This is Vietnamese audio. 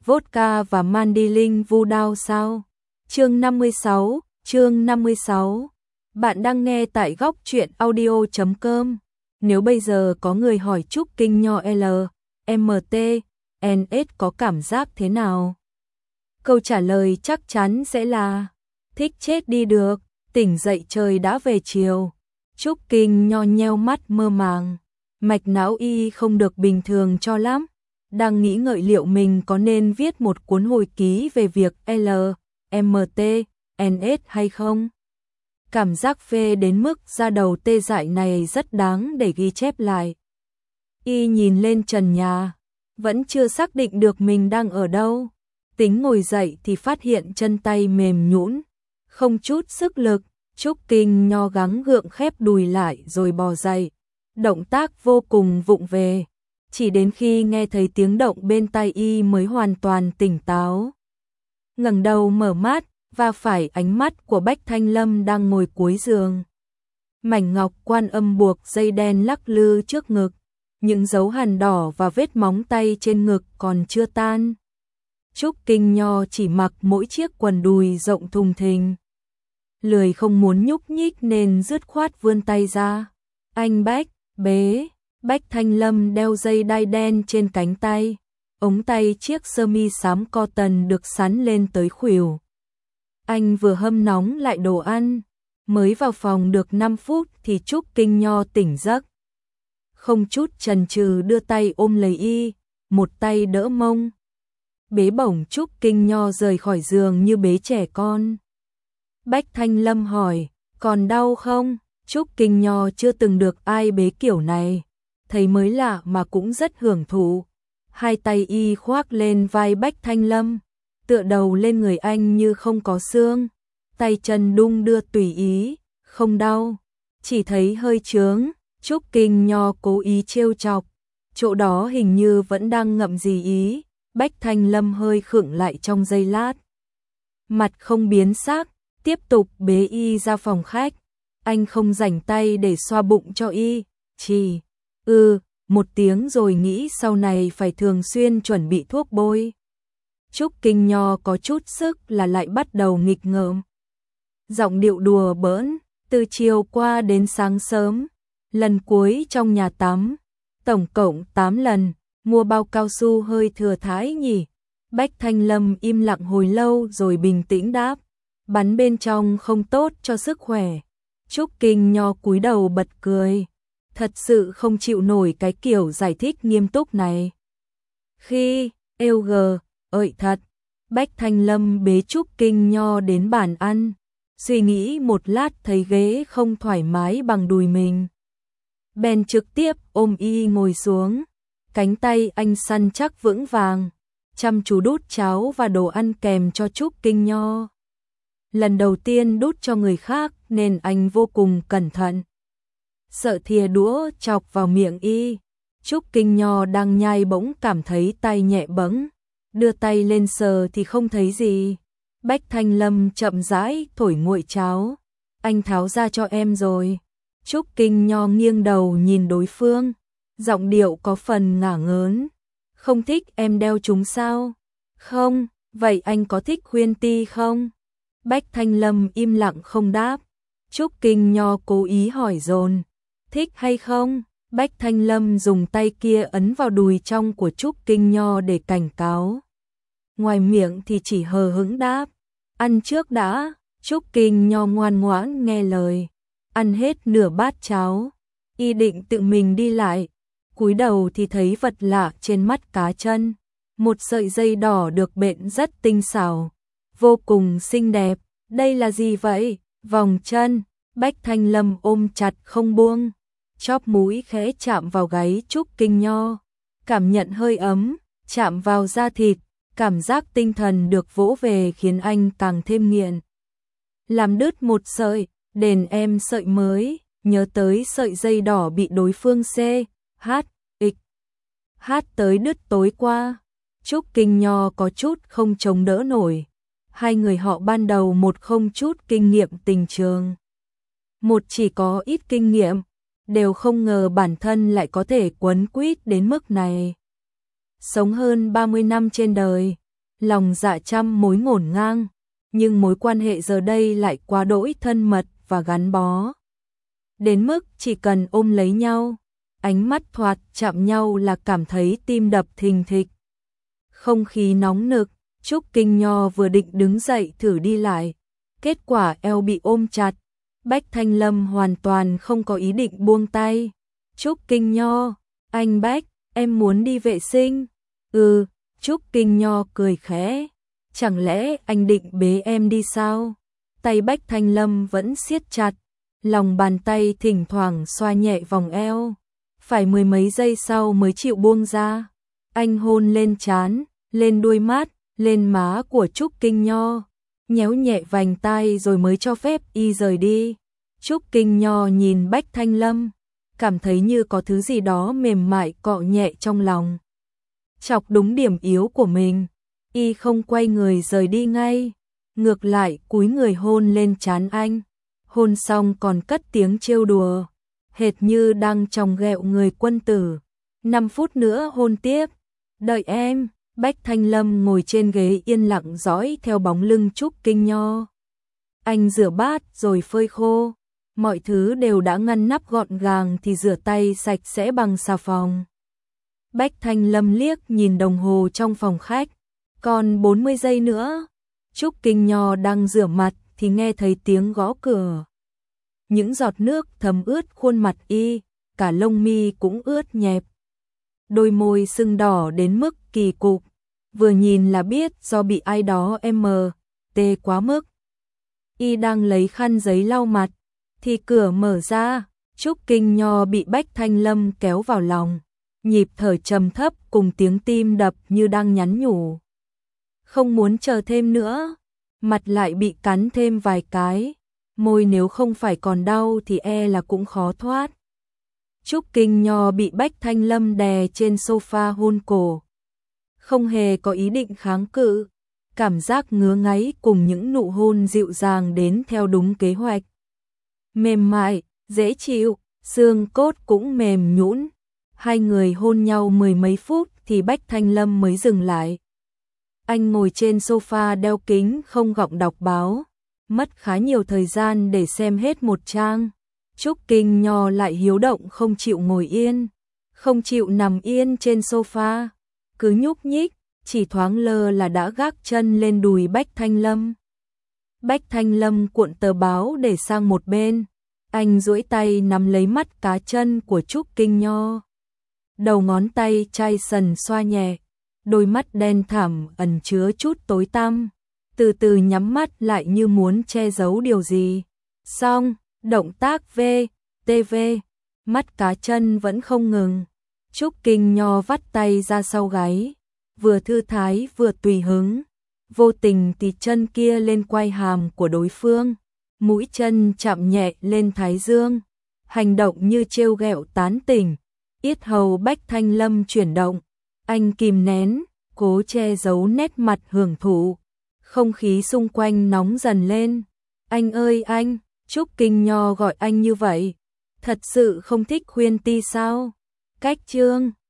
vodka và mandilin vu đao sao? Chương 56. Bạn đang nghe tại góc truyện audio.com. Nếu bây giờ có người hỏi Trúc Kinh Nho LMT, NS có cảm giác thế nào? Câu trả lời chắc chắn sẽ là thích chết đi được, tỉnh dậy trời đã về chiều. Trúc Kinh Nho nheo mắt mơ màng, mạch não y không được bình thường cho lắm, đang nghĩ ngợi liệu mình có nên viết một cuốn hồi ký về việc LMT, NS hay không. Cảm giác phê đến mức da đầu tê dại này rất đáng để ghi chép lại. Y nhìn lên trần nhà, vẫn chưa xác định được mình đang ở đâu. Tính ngồi dậy thì phát hiện chân tay mềm nhũn, không chút sức lực. Trúc Kinh Nho gắng gượng khép đùi lại rồi bò dậy. Động tác vô cùng vụng về. Chỉ đến khi nghe thấy tiếng động bên tai y mới hoàn toàn tỉnh táo. Ngẩng đầu mở mắt, và phải ánh mắt của Bách Thanh Lâm đang ngồi cuối giường. Mảnh ngọc quan âm buộc dây đen lắc lư trước ngực. Những dấu hằn đỏ và vết móng tay trên ngực còn chưa tan. Trúc Kinh Nho chỉ mặc mỗi chiếc quần đùi rộng thùng thình. Lười không muốn nhúc nhích nên dứt khoát vươn tay ra. Anh Bách, bế. Bách Thanh Lâm đeo dây đai đen trên cánh tay. Ống tay chiếc sơ mi xám cotton được sắn lên tới khuỷu. Anh vừa hâm nóng lại đồ ăn. Mới vào phòng được 5 phút thì Trúc Kinh Nho tỉnh giấc. Không chút chần chừ đưa tay ôm lấy y, một tay đỡ mông. Bế bổng Trúc Kinh Nho rời khỏi giường như bế trẻ con. Bách Thanh Lâm hỏi, còn đau không? Trúc Kinh Nho chưa từng được ai bế kiểu này, thấy mới lạ mà cũng rất hưởng thụ. Hai tay y khoác lên vai Bách Thanh Lâm, tựa đầu lên người anh như không có xương. Tay chân đung đưa tùy ý, không đau, chỉ thấy hơi chướng. Trúc Kinh Nho cố ý trêu chọc, chỗ đó hình như vẫn đang ngậm gì ý. Bách Thanh Lâm hơi khựng lại trong giây lát. Mặt không biến sắc, tiếp tục bế y ra phòng khách. Anh không rảnh tay để xoa bụng cho y, chỉ một tiếng rồi nghĩ sau này phải thường xuyên chuẩn bị thuốc bôi. Trúc Kinh Nho có chút sức là lại bắt đầu nghịch ngợm. Giọng điệu đùa bỡn, từ chiều qua đến sáng sớm, lần cuối trong nhà tắm, tổng cộng 8 lần, mua bao cao su hơi thừa thãi nhỉ. Bách Thanh Lâm im lặng hồi lâu rồi bình tĩnh đáp, bắn bên trong không tốt cho sức khỏe. Trúc Kinh Nho cúi đầu bật cười, thật sự không chịu nổi cái kiểu giải thích nghiêm túc này. Khi ơi thật. Bách Thanh Lâm bế Trúc Kinh Nho đến bàn ăn, suy nghĩ một lát thấy ghế không thoải mái bằng đùi mình. Bèn trực tiếp ôm y ngồi xuống, cánh tay anh săn chắc vững vàng, chăm chú đút cháo và đồ ăn kèm cho Trúc Kinh Nho. Lần đầu tiên đút cho người khác nên anh vô cùng cẩn thận, sợ thìa đũa chọc vào miệng y. Trúc Kinh Nho đang nhai bỗng cảm thấy tay nhẹ bẫng, đưa tay lên sờ thì không thấy gì. Bách Thanh Lâm chậm rãi thổi nguội cháo, anh tháo ra cho em rồi. Trúc Kinh Nho nghiêng đầu nhìn đối phương, giọng điệu có phần ngả ngớn. Không thích em đeo chúng sao? Không, vậy anh có thích khuyên ti không? Bách Thanh Lâm im lặng không đáp. Trúc Kinh Nho cố ý hỏi dồn, thích hay không? Bách Thanh Lâm dùng tay kia ấn vào đùi trong của Trúc Kinh Nho để cảnh cáo. Ngoài miệng thì chỉ hờ hững đáp, ăn trước đã. Trúc Kinh Nho ngoan ngoãn nghe lời, ăn hết nửa bát cháo, y định tự mình đi lại. Cúi đầu thì thấy vật lạ trên mắt cá chân, một sợi dây đỏ được bện rất tinh xảo, vô cùng xinh đẹp. Đây là gì vậy? Vòng chân. Bách Thanh Lâm ôm chặt không buông, chóp mũi khẽ chạm vào gáy Trúc Kinh Nho, cảm nhận hơi ấm, chạm vào da thịt, cảm giác tinh thần được vỗ về khiến anh càng thêm nghiện. Làm đứt một sợi, đền em sợi mới, nhớ tới sợi dây đỏ bị đối phương hát tới đứt tối qua. Trúc Kinh Nho có chút không chống đỡ nổi. Hai người họ ban đầu một không chút kinh nghiệm tình trường, một chỉ có ít kinh nghiệm, đều không ngờ bản thân lại có thể quấn quýt đến mức này. Sống hơn 30 năm trên đời, lòng dạ trăm mối ngổn ngang, nhưng mối quan hệ giờ đây lại quá đỗi thân mật và gắn bó. Đến mức chỉ cần ôm lấy nhau, ánh mắt thoạt chạm nhau là cảm thấy tim đập thình thịch. Không khí nóng nực, Trúc Kinh Nho vừa định đứng dậy thử đi lại, kết quả eo bị ôm chặt. Bách Thanh Lâm hoàn toàn không có ý định buông tay. Trúc Kinh Nho, anh Bách, em muốn đi vệ sinh. Trúc Kinh Nho cười khẽ. Chẳng lẽ anh định bế em đi sao? Tay Bách Thanh Lâm vẫn siết chặt, lòng bàn tay thỉnh thoảng xoa nhẹ vòng eo. Phải mười mấy giây sau mới chịu buông ra. Anh hôn lên trán, lên đuôi mắt, lên má của Trúc Kinh Nho, nhéo nhẹ vành tai rồi mới cho phép y rời đi. Trúc Kinh Nho nhìn Bách Thanh Lâm, cảm thấy như có thứ gì đó mềm mại cọ nhẹ trong lòng. Chọc đúng điểm yếu của mình, y không quay người rời đi ngay, ngược lại cúi người hôn lên trán anh. Hôn xong còn cất tiếng trêu đùa, hệt như đang chòng ghẹo người quân tử. 5 phút nữa hôn tiếp, đợi em. Bách Thanh Lâm ngồi trên ghế yên lặng dõi theo bóng lưng Trúc Kinh Nho. Anh rửa bát rồi phơi khô, mọi thứ đều đã ngăn nắp gọn gàng thì rửa tay sạch sẽ bằng xà phòng. Bách Thanh Lâm liếc nhìn đồng hồ trong phòng khách, còn 40 giây nữa. Trúc Kinh Nho đang rửa mặt thì nghe thấy tiếng gõ cửa. Những giọt nước thấm ướt khuôn mặt y, cả lông mi cũng ướt nhẹp. Đôi môi sưng đỏ đến mức kỳ cục, vừa nhìn là biết do bị ai đó tê quá mức. Y đang lấy khăn giấy lau mặt, thì cửa mở ra, Trúc Kinh Nho bị Bách Thanh Lâm kéo vào lòng, nhịp thở trầm thấp cùng tiếng tim đập như đang nhắn nhủ. Không muốn chờ thêm nữa, mặt lại bị cắn thêm vài cái, môi nếu không phải còn đau thì là cũng khó thoát. Trúc Kinh Nho bị Bách Thanh Lâm đè trên sofa hôn cổ. Không hề có ý định kháng cự, cảm giác ngứa ngáy cùng những nụ hôn dịu dàng đến theo đúng kế hoạch. Mềm mại, dễ chịu, xương cốt cũng mềm nhũn. Hai người hôn nhau mười mấy phút thì Bách Thanh Lâm mới dừng lại. Anh ngồi trên sofa đeo kính không gọng đọc báo, mất khá nhiều thời gian để xem hết một trang. Trúc Kinh Nho lại hiếu động không chịu ngồi yên, không chịu nằm yên trên sofa, cứ nhúc nhích, chỉ thoáng lơ là đã gác chân lên đùi Bách Thanh Lâm. Bách Thanh Lâm cuộn tờ báo để sang một bên, anh duỗi tay nắm lấy mắt cá chân của Trúc Kinh Nho. Đầu ngón tay chai sần xoa nhẹ, đôi mắt đen thẳm ẩn chứa chút tối tăm, từ từ nhắm mắt lại như muốn che giấu điều gì. Xong, động tác VTV, mắt cá chân vẫn không ngừng. Trúc Kinh Nho vắt tay ra sau gáy, vừa thư thái vừa tùy hứng, vô tình tì chân kia lên quai hàm của đối phương, mũi chân chạm nhẹ lên thái dương, hành động như trêu ghẹo tán tỉnh. Yết hầu Bách Thanh Lâm chuyển động, anh kìm nén, cố che giấu nét mặt hưởng thụ. Không khí xung quanh nóng dần lên. Anh ơi anh, Trúc Kinh Nho gọi anh như vậy, thật sự không thích khuyên ti sao? Cách chương